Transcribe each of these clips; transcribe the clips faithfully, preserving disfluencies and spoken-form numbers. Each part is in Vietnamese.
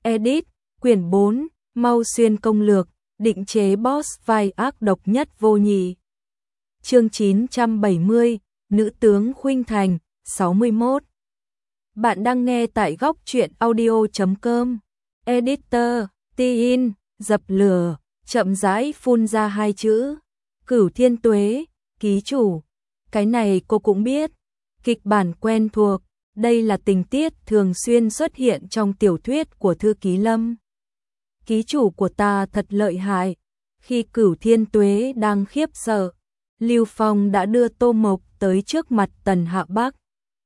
Edit, quyển bốn, Mau Xuyên công lược, định chế boss vai ác độc nhất vô nhị. Chương chín trăm bảy mươi, Nữ tướng Khuynh Thành, sáu mươi mốt. Bạn đang nghe tại góc truyện audio chấm com. Editor, Tin, dập lửa, chậm rãi phun ra hai chữ. Cửu Thiên Tuế, ký chủ. Cái này cô cũng biết. Kịch bản quen thuộc, đây là tình tiết thường xuyên xuất hiện trong tiểu thuyết của thư ký Lâm. Ký chủ của ta thật lợi hại. Khi Cửu Thiên Tuế đang khiếp sợ, Lưu Phong đã đưa Tô Mộc tới trước mặt Tần Hạ Bắc.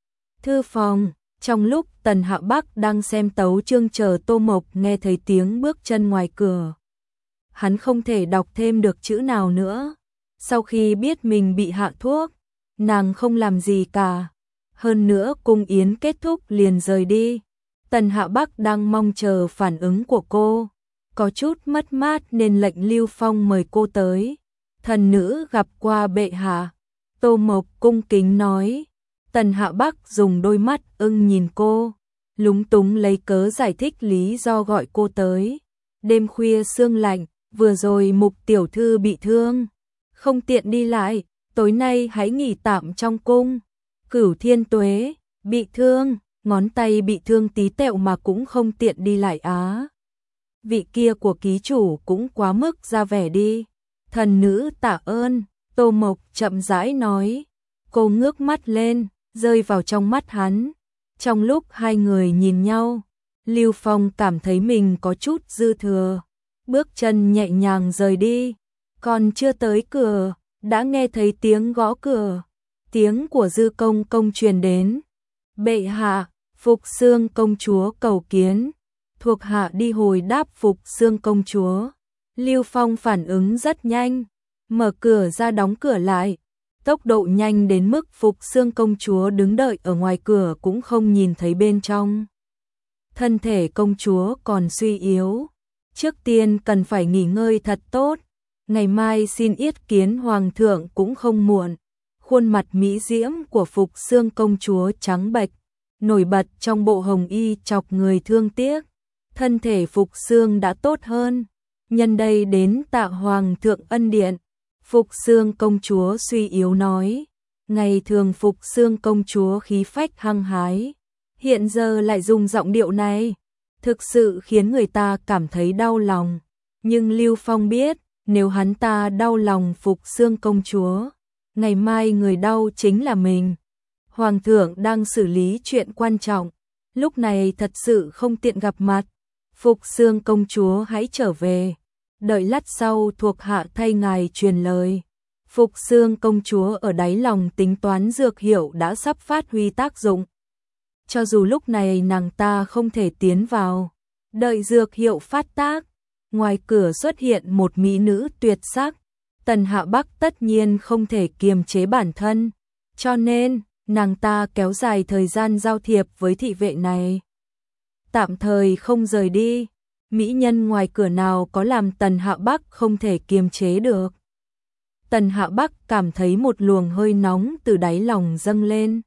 Thư phòng, trong lúc Tần Hạ Bắc đang xem tấu chương chờ Tô Mộc nghe thấy tiếng bước chân ngoài cửa. Hắn không thể đọc thêm được chữ nào nữa. Sau khi biết mình bị hạ thuốc, nàng không làm gì cả. Hơn nữa cung yến kết thúc liền rời đi. Tần Hạ Bắc đang mong chờ phản ứng của cô. Có chút mất mát nên lệnh Lưu Phong mời cô tới. Thần nữ gặp qua bệ hạ. Tô Mộc cung kính nói. Tần Hạ Bắc dùng đôi mắt ưng nhìn cô, lúng túng lấy cớ giải thích lý do gọi cô tới. Đêm khuya sương lạnh, vừa rồi Mục tiểu thư bị thương, không tiện đi lại, tối nay hãy nghỉ tạm trong cung. Cửu Thiên Tuế, bị thương, ngón tay bị thương tí tẹo mà cũng không tiện đi lại á. Vị kia của ký chủ cũng quá mức ra vẻ đi. Thần nữ tạ ơn, Tô Mộc chậm rãi nói. Cô ngước mắt lên, rơi vào trong mắt hắn. Trong lúc hai người nhìn nhau, Lưu Phong cảm thấy mình có chút dư thừa. Bước chân nhẹ nhàng rời đi. Còn chưa tới cửa, đã nghe thấy tiếng gõ cửa. Tiếng của Dư Công công truyền đến. Bệ hạ, Phục Xương công chúa cầu kiến. Thuộc hạ đi hồi đáp Phục Xương công chúa. Lưu Phong phản ứng rất nhanh, mở cửa ra đóng cửa lại. Tốc độ nhanh đến mức Phục Xương công chúa đứng đợi ở ngoài cửa cũng không nhìn thấy bên trong. Thân thể công chúa còn suy yếu, trước tiên cần phải nghỉ ngơi thật tốt. Ngày mai xin yết kiến hoàng thượng cũng không muộn. Khuôn mặt mỹ diễm của Phục Xương công chúa trắng bệch, nổi bật trong bộ hồng y chọc người thương tiếc. Thân thể Phục Xương đã tốt hơn, nhân đây đến tạ hoàng thượng ân điện. Phục Xương công chúa suy yếu nói. Ngày thường Phục Xương công chúa khí phách hăng hái, hiện giờ lại dùng giọng điệu này, thực sự khiến người ta cảm thấy đau lòng. Nhưng Lưu Phong biết, nếu hắn ta đau lòng Phục Xương công chúa, ngày mai người đau chính là mình. Hoàng thượng đang xử lý chuyện quan trọng, lúc này thật sự không tiện gặp mặt. Phục Xương công chúa hãy trở về, đợi lát sau thuộc hạ thay ngài truyền lời. Phục Xương công chúa ở đáy lòng tính toán dược hiệu đã sắp phát huy tác dụng. Cho dù lúc này nàng ta không thể tiến vào, đợi dược hiệu phát tác, ngoài cửa xuất hiện một mỹ nữ tuyệt sắc. Tần Hạ Bắc tất nhiên không thể kiềm chế bản thân, cho nên nàng ta kéo dài thời gian giao thiệp với thị vệ này. Tạm thời không rời đi, mỹ nhân ngoài cửa nào có làm Tần Hạ Bắc không thể kiềm chế được. Tần Hạ Bắc cảm thấy một luồng hơi nóng từ đáy lòng dâng lên.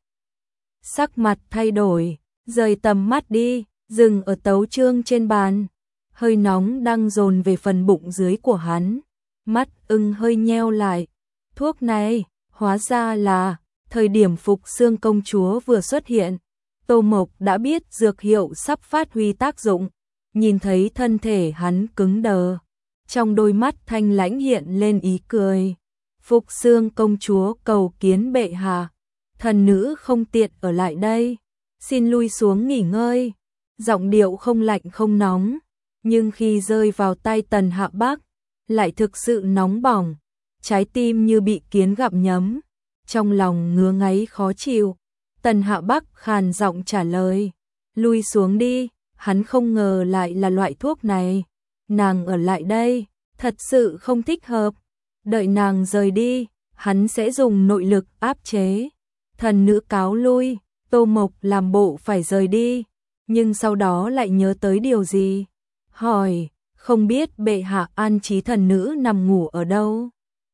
Sắc mặt thay đổi, rời tầm mắt đi, dừng ở tấu chương trên bàn. Hơi nóng đang dồn về phần bụng dưới của hắn. Mắt ưng hơi nheo lại. Thuốc này, hóa ra là, thời điểm Phục Xương công chúa vừa xuất hiện, Tô Mộc đã biết dược hiệu sắp phát huy tác dụng. Nhìn thấy thân thể hắn cứng đờ, trong đôi mắt thanh lãnh hiện lên ý cười. Phục Xương công chúa cầu kiến bệ hạ. Thần nữ không tiện ở lại đây, xin lui xuống nghỉ ngơi. Giọng điệu không lạnh không nóng, nhưng khi rơi vào tai Tần Hạ Bắc, lại thực sự nóng bỏng. Trái tim như bị kiến gặm nhấm, trong lòng ngứa ngáy khó chịu. Tần Hạ Bắc khàn giọng trả lời. Lui xuống đi, hắn không ngờ lại là loại thuốc này. Nàng ở lại đây, thật sự không thích hợp. Đợi nàng rời đi, hắn sẽ dùng nội lực áp chế. Thần nữ cáo lui, Tô Mộc làm bộ phải rời đi, nhưng sau đó lại nhớ tới điều gì. Hỏi, không biết bệ hạ an trí thần nữ nằm ngủ ở đâu?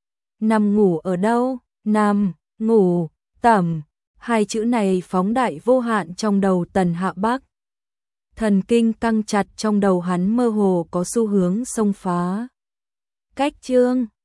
Nằm ngủ ở đâu? Nằm, ngủ, tẩm. Hai chữ này phóng đại vô hạn trong đầu Tần Hạ Bắc. Thần kinh căng chặt trong đầu hắn mơ hồ có xu hướng xông phá. Cách chương